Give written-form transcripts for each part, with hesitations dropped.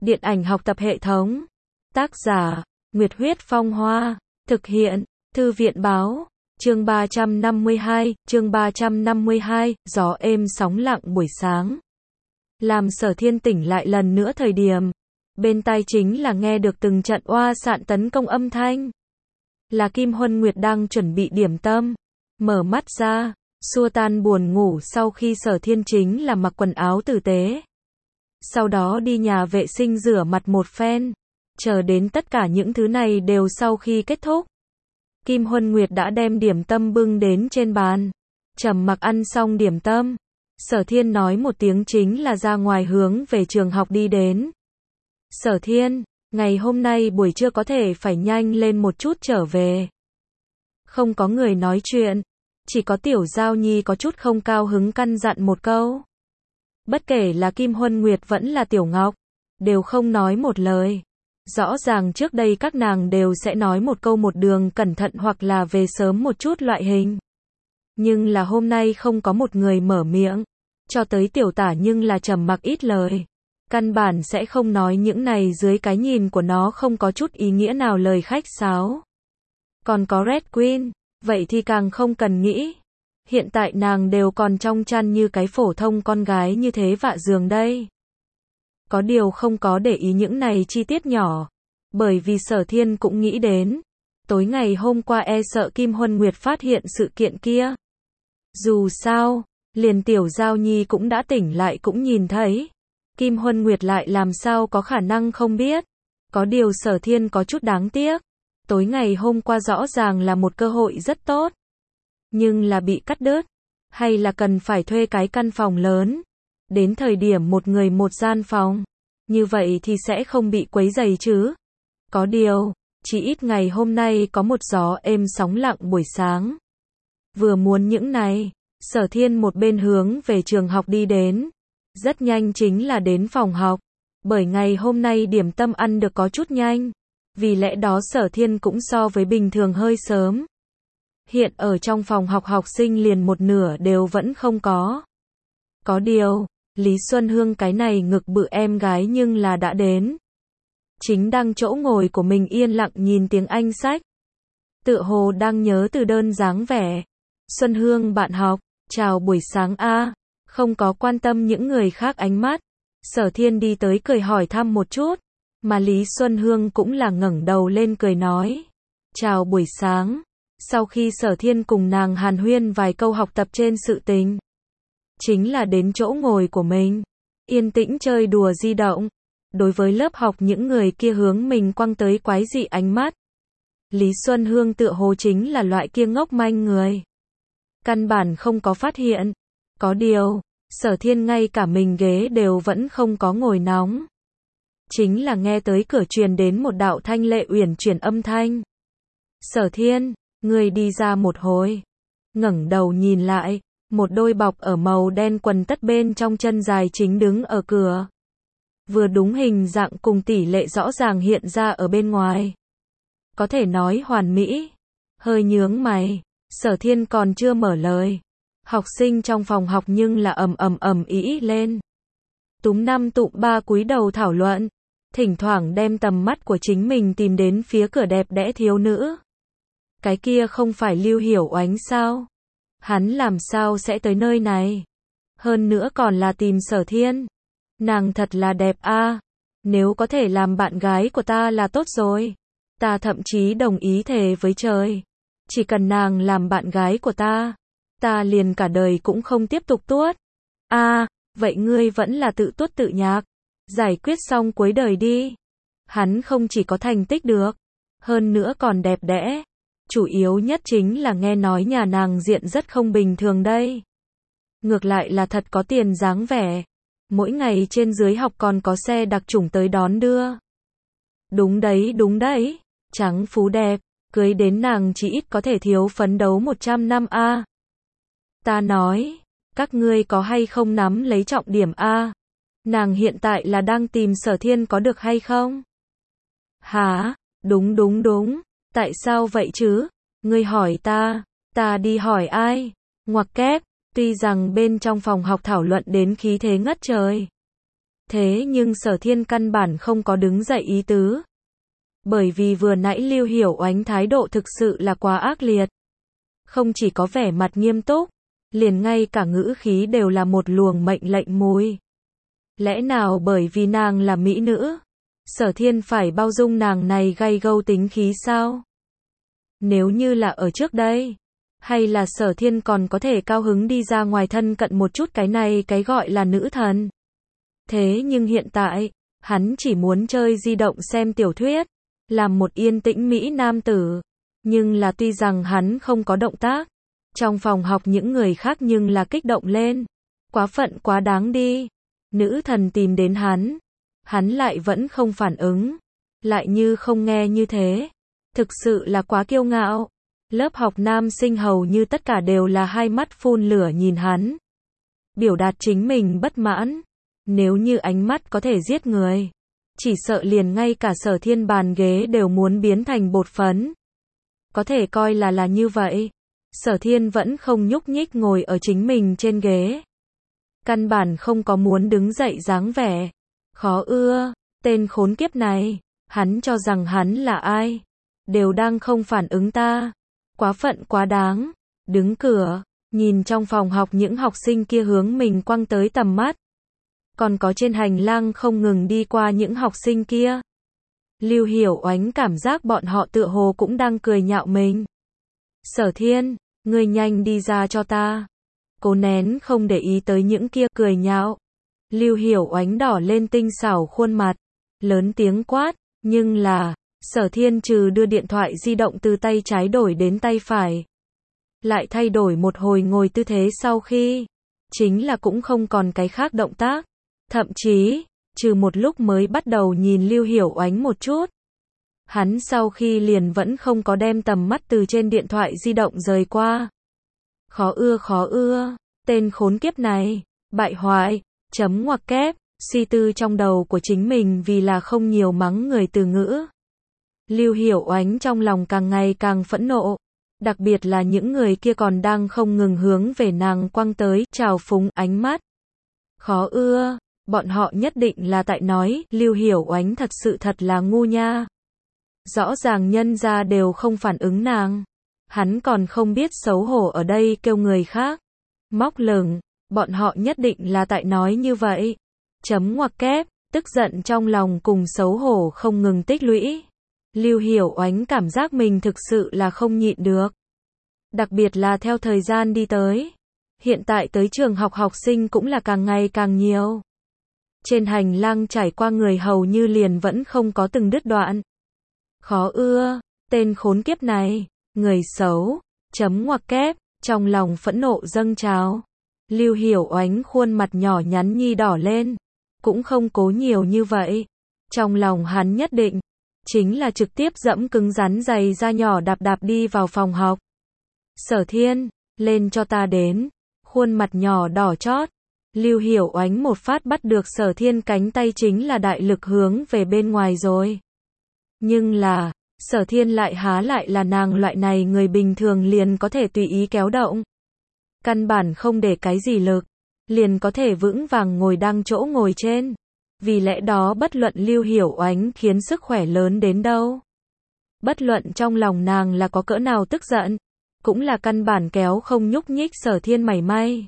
Điện ảnh học tập hệ thống. Tác giả, Nguyệt Huyết Phong Hoa. Thực hiện, Thư viện Báo. Chương 352, gió êm sóng lặng buổi sáng. Làm Sở Thiên tỉnh lại lần nữa thời điểm. Bên tai chính là nghe được từng trận oa sạn tấn công âm thanh. Là Kim Huân Nguyệt đang chuẩn bị điểm tâm. Mở mắt ra, xua tan buồn ngủ sau khi Sở Thiên chính là mặc quần áo tử tế. Sau đó đi nhà vệ sinh rửa mặt một phen. Chờ đến tất cả những thứ này đều sau khi kết thúc. Kim Huân Nguyệt đã đem điểm tâm bưng đến trên bàn. Trầm mặc ăn xong điểm tâm. Sở Thiên nói một tiếng chính là ra ngoài hướng về trường học đi đến. Sở Thiên, ngày hôm nay buổi trưa có thể phải nhanh lên một chút trở về. Không có người nói chuyện. Chỉ có Tiểu Giao Nhi có chút không cao hứng căn dặn một câu. Bất kể là Kim Huân Nguyệt vẫn là Tiểu Ngọc, đều không nói một lời. Rõ ràng trước đây các nàng đều sẽ nói một câu một đường cẩn thận hoặc là về sớm một chút loại hình. Nhưng là hôm nay không có một người mở miệng. Cho tới Tiểu Tả nhưng là trầm mặc ít lời. Căn bản sẽ không nói những này dưới cái nhìn của nó không có chút ý nghĩa nào lời khách sáo. Còn có Red Queen, vậy thì càng không cần nghĩ. Hiện tại nàng đều còn trong chăn như cái phổ thông con gái như thế vạ giường đây. Có điều không có để ý những này chi tiết nhỏ. Bởi vì Sở Thiên cũng nghĩ đến. Tối ngày hôm qua e sợ Kim Huân Nguyệt phát hiện sự kiện kia. Dù sao, liền Tiểu Giao Nhi cũng đã tỉnh lại cũng nhìn thấy. Kim Huân Nguyệt lại làm sao có khả năng không biết. Có điều Sở Thiên có chút đáng tiếc. Tối ngày hôm qua rõ ràng là một cơ hội rất tốt. Nhưng là bị cắt đứt. Hay là cần phải thuê cái căn phòng lớn. Đến thời điểm một người một gian phòng. Như vậy thì sẽ không bị quấy rầy chứ. Có điều, chỉ ít ngày hôm nay có một gió êm sóng lặng buổi sáng. Vừa muốn những này, Sở Thiên một bên hướng về trường học đi đến. Rất nhanh chính là đến phòng học. Bởi ngày hôm nay điểm tâm ăn được có chút nhanh. Vì lẽ đó Sở Thiên cũng so với bình thường hơi sớm. Hiện ở trong phòng học học sinh liền một nửa đều vẫn không có. Có điều, Lý Xuân Hương cái này ngực bự em gái nhưng là đã đến. Chính đang chỗ ngồi của mình yên lặng nhìn tiếng Anh sách. Tựa hồ đang nhớ từ đơn dáng vẻ. Xuân Hương bạn học, chào buổi sáng a. Không có quan tâm những người khác ánh mắt. Sở Thiên đi tới cười hỏi thăm một chút. Mà Lý Xuân Hương cũng là ngẩng đầu lên cười nói. Chào buổi sáng. Sau khi Sở Thiên cùng nàng hàn huyên vài câu học tập trên sự tình. Chính là đến chỗ ngồi của mình. Yên tĩnh chơi đùa di động. Đối với lớp học những người kia hướng mình quăng tới quái dị ánh mắt. Lý Xuân Hương tựa hồ chính là loại kia ngốc manh người. Căn bản không có phát hiện. Có điều, Sở Thiên ngay cả mình ghế đều vẫn không có ngồi nóng. Chính là nghe tới cửa truyền đến một đạo thanh lệ uyển chuyển âm thanh. Sở Thiên, người đi ra một hồi. Ngẩng đầu nhìn lại, một đôi bọc ở màu đen quần tất bên trong chân dài chính đứng ở cửa. Vừa đúng hình dạng cùng tỷ lệ rõ ràng hiện ra ở bên ngoài. Có thể nói hoàn mỹ. Hơi nhướng mày, Sở Thiên còn chưa mở lời. Học sinh trong phòng học nhưng là ầm ĩ lên. Túm năm tụm ba cúi đầu thảo luận. Thỉnh thoảng đem tầm mắt của chính mình tìm đến phía cửa đẹp đẽ thiếu nữ. Cái kia không phải Lưu Hiểu Oánh sao? Hắn làm sao sẽ tới nơi này? Hơn nữa còn là tìm Sở Thiên. Nàng thật là đẹp a. Nếu có thể làm bạn gái của ta là tốt rồi. Ta thậm chí đồng ý thề với trời. Chỉ cần nàng làm bạn gái của ta. Ta liền cả đời cũng không tiếp tục tuốt. Vậy ngươi vẫn là tự tuốt tự nhạc. Giải quyết xong cuối đời đi. Hắn không chỉ có thành tích được. Hơn nữa còn đẹp đẽ. Chủ yếu nhất chính là nghe nói nhà nàng diện rất không bình thường đây. Ngược lại là thật có tiền dáng vẻ. Mỗi ngày trên dưới học còn có xe đặc chủng tới đón đưa. Đúng đấy. Trắng phú đẹp. Cưới đến nàng chỉ ít có thể thiếu phấn đấu 100 năm a. Ta nói, các ngươi có hay không nắm lấy trọng điểm a? Nàng hiện tại là đang tìm Sở Thiên có được hay không? Hả? Đúng. Tại sao vậy chứ? Ngươi hỏi ta đi hỏi ai? Ngoặc kép, tuy rằng bên trong phòng học thảo luận đến khí thế ngất trời. Thế nhưng Sở Thiên căn bản không có đứng dậy ý tứ. Bởi vì vừa nãy Lưu Hiểu Oánh thái độ thực sự là quá ác liệt. Không chỉ có vẻ mặt nghiêm túc, liền ngay cả ngữ khí đều là một luồng mệnh lệnh mùi. Lẽ nào bởi vì nàng là mỹ nữ, Sở Thiên phải bao dung nàng này gay gâu tính khí sao? Nếu như là ở trước đây, hay là Sở Thiên còn có thể cao hứng đi ra ngoài thân cận một chút cái này cái gọi là nữ thần. Thế nhưng hiện tại, hắn chỉ muốn chơi di động xem tiểu thuyết, làm một yên tĩnh mỹ nam tử. Nhưng là tuy rằng hắn không có động tác, trong phòng học những người khác nhưng là kích động lên. Quá phận quá đáng đi. Nữ thần tìm đến hắn lại vẫn không phản ứng, lại như không nghe như thế. Thực sự là quá kiêu ngạo. Lớp học nam sinh hầu như tất cả đều là hai mắt phun lửa nhìn hắn. Biểu đạt chính mình bất mãn. Nếu như ánh mắt có thể giết người, chỉ sợ liền ngay cả Sở Thiên bàn ghế đều muốn biến thành bột phấn. Có thể coi là như vậy. Sở Thiên vẫn không nhúc nhích ngồi ở chính mình trên ghế. Căn bản không có muốn đứng dậy dáng vẻ. Khó ưa, tên khốn kiếp này. Hắn cho rằng hắn là ai? Đều đang không phản ứng ta. Quá phận quá đáng. Đứng cửa, nhìn trong phòng học những học sinh kia hướng mình quăng tới tầm mắt. Còn có trên hành lang không ngừng đi qua những học sinh kia. Lưu Hiểu Oánh cảm giác bọn họ tựa hồ cũng đang cười nhạo mình. Sở Thiên, ngươi nhanh đi ra cho ta. Cố nén không để ý tới những kia cười nhạo. Lưu Hiểu Oánh đỏ lên tinh xảo khuôn mặt, lớn tiếng quát, nhưng là, Sở Thiên trừ đưa điện thoại di động từ tay trái đổi đến tay phải. Lại thay đổi một hồi ngồi tư thế sau khi, chính là cũng không còn cái khác động tác. Thậm chí, trừ một lúc mới bắt đầu nhìn Lưu Hiểu Oánh một chút. Hắn sau khi liền vẫn không có đem tầm mắt từ trên điện thoại di động rời qua. Khó ưa, tên khốn kiếp này, bại hoại, chấm ngoặc kép, suy tư trong đầu của chính mình vì là không nhiều mắng người từ ngữ. Lưu Hiểu Oánh trong lòng càng ngày càng phẫn nộ. Đặc biệt là những người kia còn đang không ngừng hướng về nàng quăng tới, trào phúng ánh mắt. Khó ưa. Bọn họ nhất định là tại nói, Lưu Hiểu Oánh thật là ngu nha. Rõ ràng nhân ra đều không phản ứng nàng. Hắn còn không biết xấu hổ ở đây kêu người khác. Móc lửng, bọn họ nhất định là tại nói như vậy. Chấm ngoặc kép, tức giận trong lòng cùng xấu hổ không ngừng tích lũy. Lưu Hiểu Oánh cảm giác mình thực sự là không nhịn được. Đặc biệt là theo thời gian đi tới. Hiện tại tới trường học học sinh cũng là càng ngày càng nhiều. Trên hành lang trải qua người hầu như liền vẫn không có từng đứt đoạn. Khó ưa, tên khốn kiếp này, người xấu, chấm ngoặc kép, trong lòng phẫn nộ dâng trào. Lưu Hiểu Oánh khuôn mặt nhỏ nhắn nhi đỏ lên, cũng không cố nhiều như vậy. Trong lòng hắn nhất định, chính là trực tiếp dẫm cứng rắn giày da nhỏ đạp đi vào phòng học. Sở Thiên, lên cho ta đến, khuôn mặt nhỏ đỏ chót. Lưu Hiểu Oánh một phát bắt được Sở Thiên cánh tay chính là đại lực hướng về bên ngoài rồi. Nhưng là, Sở Thiên lại há lại là nàng loại này người bình thường liền có thể tùy ý kéo động. Căn bản không để cái gì lực, liền có thể vững vàng ngồi đang chỗ ngồi trên. Vì lẽ đó bất luận Lưu Hiểu Oánh khiến sức khỏe lớn đến đâu. Bất luận trong lòng nàng là có cỡ nào tức giận, cũng là căn bản kéo không nhúc nhích Sở Thiên mảy may.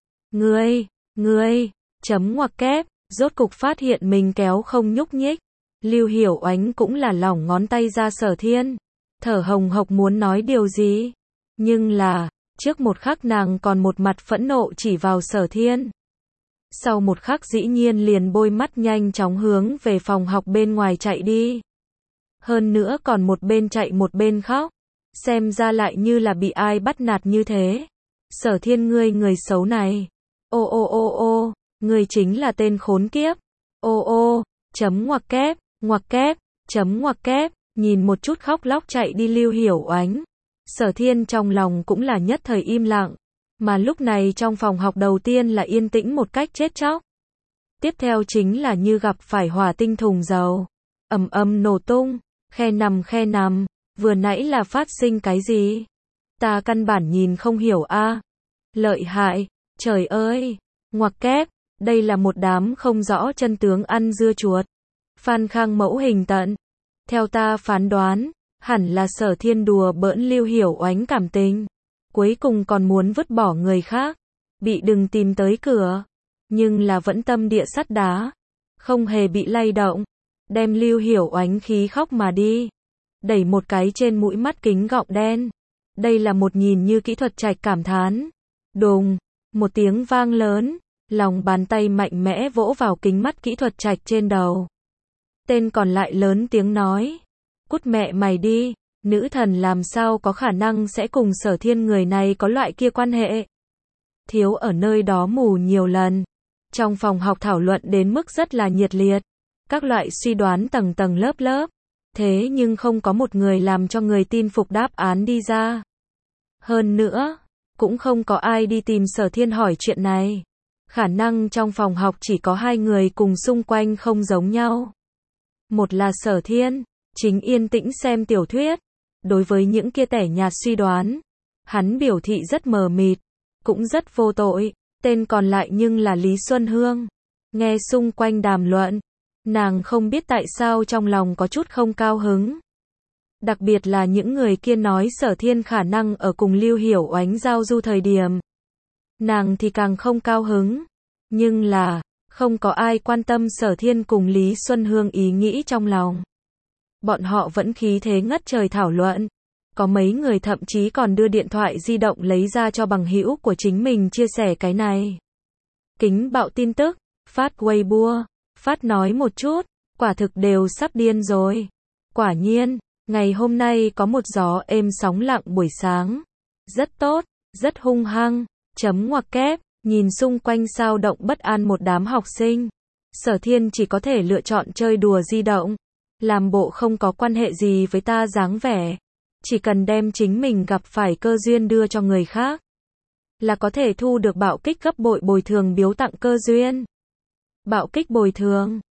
Ngươi, chấm ngoặc kép, rốt cục phát hiện mình kéo không nhúc nhích. Lưu Hiểu Oánh cũng là lỏng ngón tay ra Sở Thiên, thở hồng hộc muốn nói điều gì. Nhưng là, trước một khắc nàng còn một mặt phẫn nộ chỉ vào Sở Thiên. Sau một khắc dĩ nhiên liền bôi mắt nhanh chóng hướng về phòng học bên ngoài chạy đi. Hơn nữa còn một bên chạy một bên khóc. Xem ra lại như là bị ai bắt nạt như thế. Sở Thiên ngươi người xấu này. Ô, ngươi chính là tên khốn kiếp. Ô, chấm ngoặc kép, chấm ngoặc kép, nhìn một chút khóc lóc chạy đi Lưu Hiểu Oánh. Sở Thiên trong lòng cũng là nhất thời im lặng. Mà lúc này trong phòng học đầu tiên là yên tĩnh một cách chết chóc. Tiếp theo chính là như gặp phải hỏa tinh thùng dầu. Ầm nổ tung, khe nằm, vừa nãy là phát sinh cái gì? Ta căn bản nhìn không hiểu a. Lợi hại, trời ơi, ngoặc kép, Đây là một đám không rõ chân tướng ăn dưa chuột. Phan Khang mẫu hình tận. Theo ta phán đoán, hẳn là Sở Thiên đùa bỡn Lưu Hiểu Oánh cảm tình. Cuối cùng còn muốn vứt bỏ người khác. Bị đừng tìm tới cửa. Nhưng là vẫn tâm địa sắt đá. Không hề bị lay động. Đem Lưu Hiểu Oánh khí khóc mà đi. Đẩy một cái trên mũi mắt kính gọng đen. Đây là một nhìn như kỹ thuật Trạch cảm thán. Đùng, một tiếng vang lớn. Lòng bàn tay mạnh mẽ vỗ vào kính mắt kỹ thuật Trạch trên đầu. Tên còn lại lớn tiếng nói. Cút mẹ mày đi, nữ thần làm sao có khả năng sẽ cùng Sở Thiên người này có loại kia quan hệ. Thiếu ở nơi đó mù nhiều lần. Trong phòng học thảo luận đến mức rất là nhiệt liệt. Các loại suy đoán tầng tầng lớp lớp. Thế nhưng không có một người làm cho người tin phục đáp án đi ra. Hơn nữa, cũng không có ai đi tìm Sở Thiên hỏi chuyện này. Khả năng trong phòng học chỉ có hai người cùng xung quanh không giống nhau. Một là Sở Thiên, chính yên tĩnh xem tiểu thuyết. Đối với những kia tẻ nhạt suy đoán, hắn biểu thị rất mờ mịt, cũng rất vô tội. Tên còn lại nhưng là Lý Xuân Hương. Nghe xung quanh đàm luận, nàng không biết tại sao trong lòng có chút không cao hứng. Đặc biệt là những người kia nói Sở Thiên khả năng ở cùng Lưu Hiểu Oánh giao du thời điểm. Nàng thì càng không cao hứng. Nhưng là, không có ai quan tâm Sở Thiên cùng Lý Xuân Hương ý nghĩ trong lòng. Bọn họ vẫn khí thế ngất trời thảo luận. Có mấy người thậm chí còn đưa điện thoại di động lấy ra cho bằng hữu của chính mình chia sẻ cái này. Kính bạo tin tức, phát Weibo, phát nói một chút, quả thực đều sắp điên rồi. Quả nhiên, ngày hôm nay có một gió êm sóng lặng buổi sáng. Rất tốt, rất hung hăng, chấm ngoặc kép, nhìn xung quanh sao động bất an một đám học sinh. Sở Thiên chỉ có thể lựa chọn chơi đùa di động. Làm bộ không có quan hệ gì với ta dáng vẻ. Chỉ cần đem chính mình gặp phải cơ duyên đưa cho người khác. Là có thể thu được bạo kích gấp bội bồi thường biếu tặng cơ duyên. Bạo kích bồi thường.